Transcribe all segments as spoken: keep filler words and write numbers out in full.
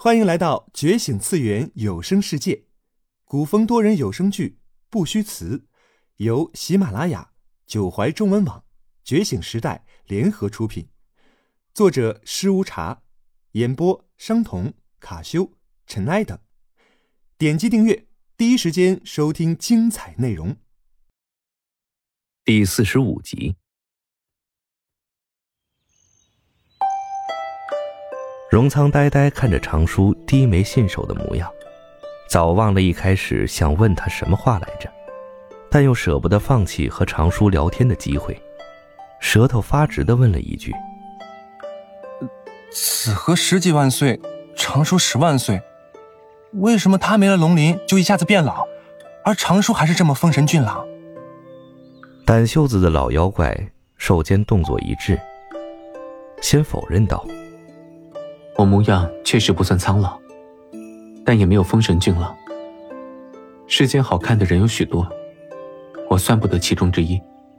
欢迎来到觉醒次元有声世界，古风多人有声剧不虚词，由喜马拉雅、九怀中文网、觉醒时代联合出品，作者施无茶，演播商童、卡修、尘埃等。点击订阅，第一时间收听精彩内容。 第四十五集。荣仓呆呆看着常叔低眉信手的模样，早忘了一开始想问他什么话来着，但又舍不得放弃和常叔聊天的机会，舌头发直地问了一句： 子和十几万岁，常叔十万岁，为什么他没了龙鳞就一下子变老，而常叔还是这么风神俊朗？ 短袖子的老妖怪手间动作一致，先否认道： 我模样确实不算苍老，但也没有风神俊朗。世间好看的人有许多，我算不得其中之一。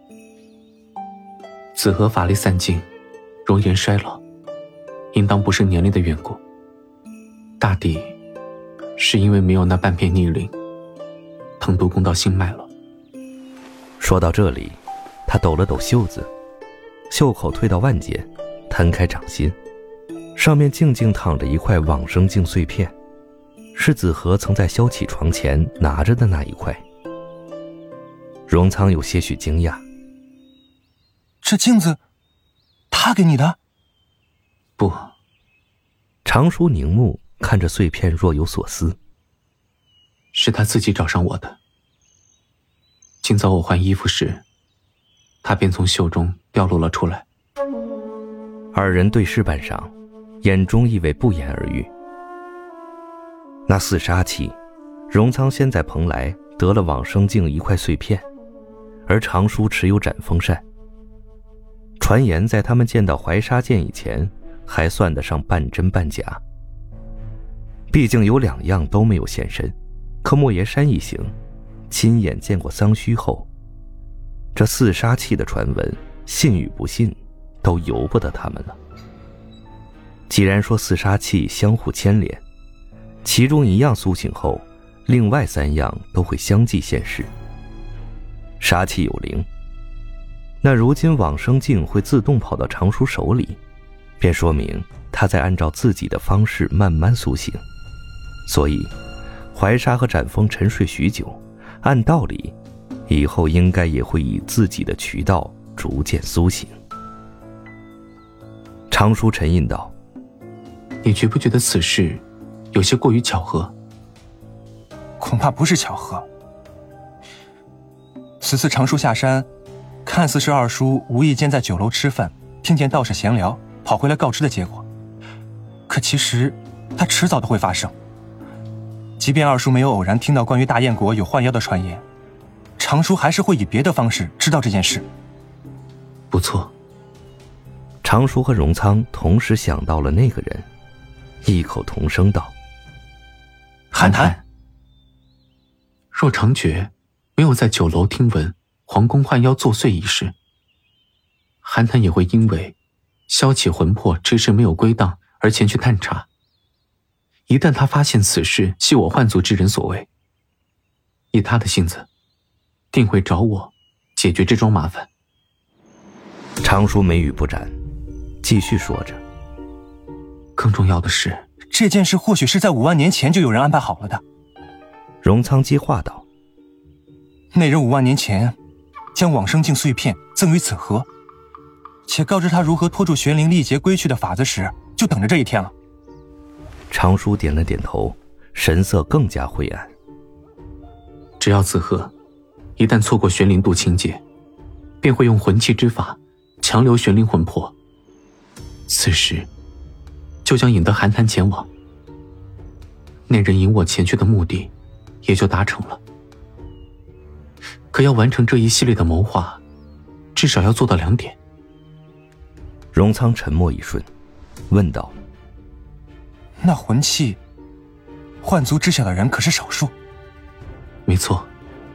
子和法力散尽，容颜衰老，应当不是年龄的缘故，大抵是因为没有那半片逆鳞，腾毒攻到心脉了。 说到这里，他抖了抖袖子，袖口推到腕间，摊开掌心，上面静静躺着一块往生镜碎片，是子和曾在萧启床前拿着的那一块。荣仓有些许惊讶： 这镜子他给你的？ 不。 常叔凝目看着碎片若有所思： 是他自己找上我的。今早我换衣服时，他便从袖中掉落了出来。 二人对视半晌，眼中意味不言而喻。那四杀气，荣仓先在蓬莱得了往生镜一块碎片，而常叔持有斩风扇。传言在他们见到怀沙剑以前，还算得上半真半假。毕竟有两样都没有现身，可莫邪山一行亲眼见过桑须后，这四杀气的传闻，信与不信，都由不得他们了。既然说四杀气相互牵连，其中一样苏醒后，另外三样都会相继现世。杀气有灵，那如今往生镜会自动跑到常叔手里，便说明他在按照自己的方式慢慢苏醒。所以怀沙和斩风沉睡许久，按道理以后应该也会以自己的渠道逐渐苏醒。常叔沉吟道： 你觉不觉得此事有些过于巧合？ 恐怕不是巧合。此次常叔下山，看似是二叔无意间在酒楼吃饭，听见道士闲聊，跑回来告知的结果。可其实他迟早都会发生。即便二叔没有偶然听到关于大燕国有幻妖的传言，常叔还是会以别的方式知道这件事。 不错。 常叔和荣仓同时想到了那个人，异口同声道： 韩谈。若常觉没有在酒楼听闻皇宫幻妖作祟一事，韩谈也会因为萧启魂魄迟迟没有归档而前去探查。一旦他发现此事系我幻族之人所为，以他的性子，定会找我解决这桩麻烦。 常叔眉宇不展，继续说着： 更重要的是， 这件事或许是在五万年前就有人安排好了的。 荣仓接话道： 那人五万年前将往生镜碎片赠予子和，且告知他如何拖住玄灵历劫归去的法子时，就等着这一天了。 常叔点了点头，神色更加灰暗。 只要子和一旦错过玄灵渡情劫，便会用魂气之法强留玄灵魂魄，此时就将引得韩谈前往，那人引我前去的目的也就达成了。可要完成这一系列的谋划，至少要做到两点。 荣仓沉默一瞬，问道： 那魂器幻族知晓的人可是少数？ 没错，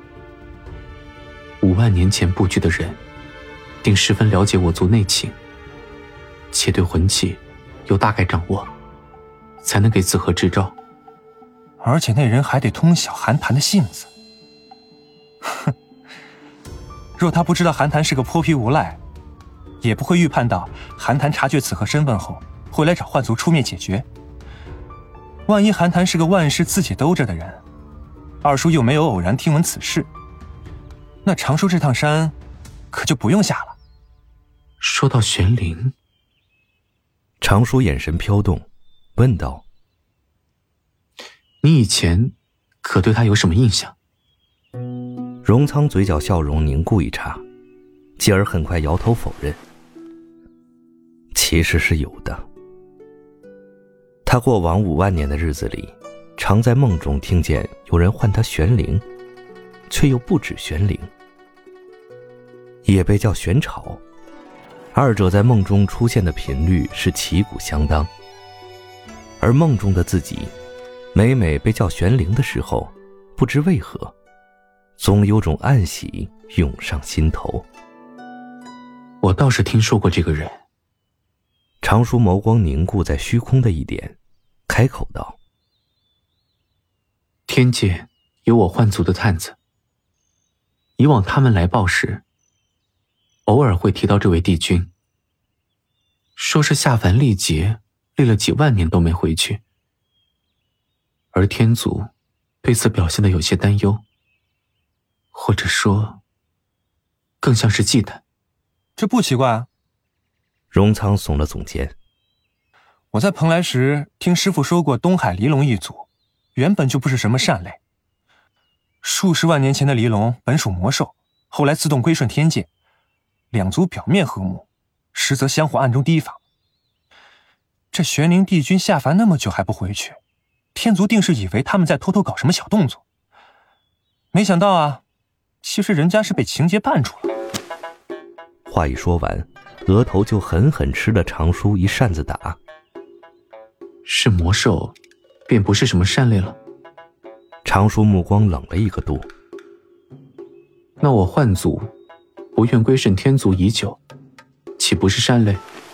五万年前布局的人定十分了解我族内情，且对魂器有大概掌握。 才能给子和支招。 而且那人还得通晓韩谈的性子。哼，若他不知道韩谈是个泼皮无赖，也不会预判到韩谈察觉子和身份后会来找幻族出面解决。万一韩谈是个万事自己兜着的人，二叔又没有偶然听闻此事，那常叔这趟山可就不用下了。 说到玄灵， 常叔眼神飘动，问道： 你以前可对他有什么印象？ 荣仓嘴角笑容凝固一刹，继而很快摇头否认。其实是有的。他过往五万年的日子里，常在梦中听见有人唤他玄灵，却又不止玄灵，也被叫玄草。二者在梦中出现的频率是旗鼓相当，而梦中的自己每每被叫玄灵的时候，不知为何总有种暗喜涌上心头。 我倒是听说过这个人。 常叔眸光凝固在虚空的一点，开口道： 天界有我幻族的探子，以往他们来报时，偶尔会提到这位帝君，说是下凡历劫，历了几万年都没回去，而天族对此表现得有些担忧，或者说更像是忌惮。 这不奇怪啊。 荣仓耸了耸肩。 我在蓬莱时听师父说过，东海离龙一族原本就不是什么善类。数十万年前的离龙本属魔兽，后来自动归顺天界，两族表面和睦，实则相互暗中提防。这玄灵帝君下凡那么久还不回去，天族定是以为他们在偷偷搞什么小动作。没想到啊，其实人家是被情节绊住了。 话一说完，额头就狠狠吃了常叔一扇子打。 是魔兽，便不是什么善类了。 常叔目光冷了一个度。 那我幻族不愿归顺天族已久，岂不是善类？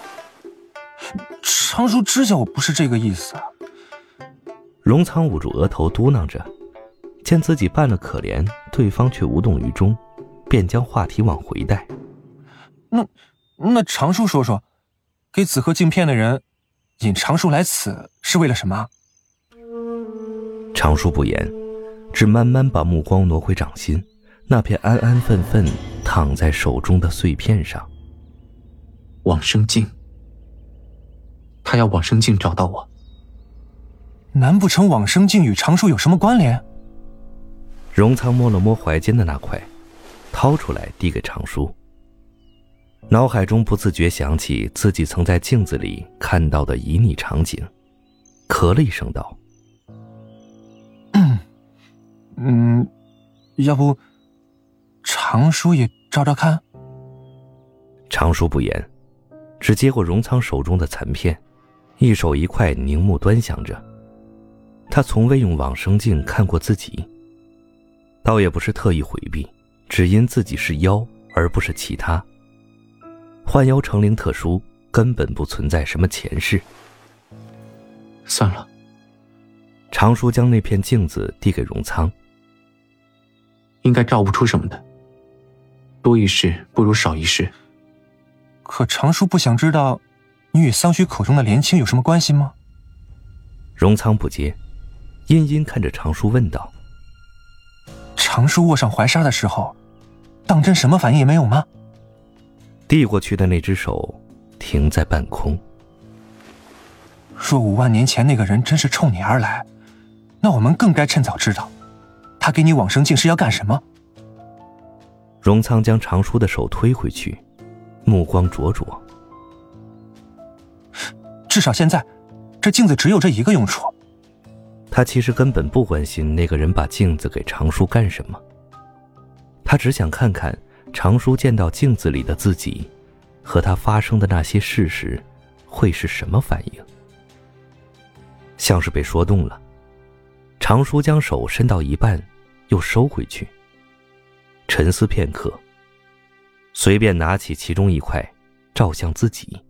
常叔知晓我不是这个意思啊。 荣仓捂住额头嘟囔着，见自己扮了可怜，对方却无动于衷，便将话题往回带。 那那常叔说说，给子和镜片的人引常叔来此是为了什么？ 常叔不言，只慢慢把目光挪回掌心，那片安安分分躺在手中的碎片上。 往生镜，他要往生镜找到我。 难不成往生镜与常叔有什么关联？ 荣仓摸了摸怀间的那块，掏出来递给常叔。脑海中不自觉想起自己曾在镜子里看到的旖旎场景，咳了一声道： 嗯嗯，要不常叔也照照看？ 常叔不言，只接过荣仓手中的残片，一手一块凝目端详着。他从未用往生镜看过自己，倒也不是特意回避，只因自己是妖而不是其他。幻妖成灵特殊，根本不存在什么前世。 算了。 常叔将那片镜子递给荣仓。 应该照不出什么的，多一事不如少一事。 可常叔不想知道你与桑须口中的莲青有什么关系吗？ 荣仓不接，阴阴看着常叔问道： 常叔握上怀纱的时候，当真什么反应也没有吗？ 递过去的那只手停在半空。 若五万年前那个人真是冲你而来，那我们更该趁早知道他给你往生镜是要干什么。 荣仓将常叔的手推回去，目光灼灼。 至少现在这镜子只有这一个用处。 他其实根本不关心那个人把镜子给常叔干什么，他只想看看常叔见到镜子里的自己和他发生的那些事时会是什么反应。像是被说动了，常叔将手伸到一半又收回去，沉思片刻，随便拿起其中一块照向自己。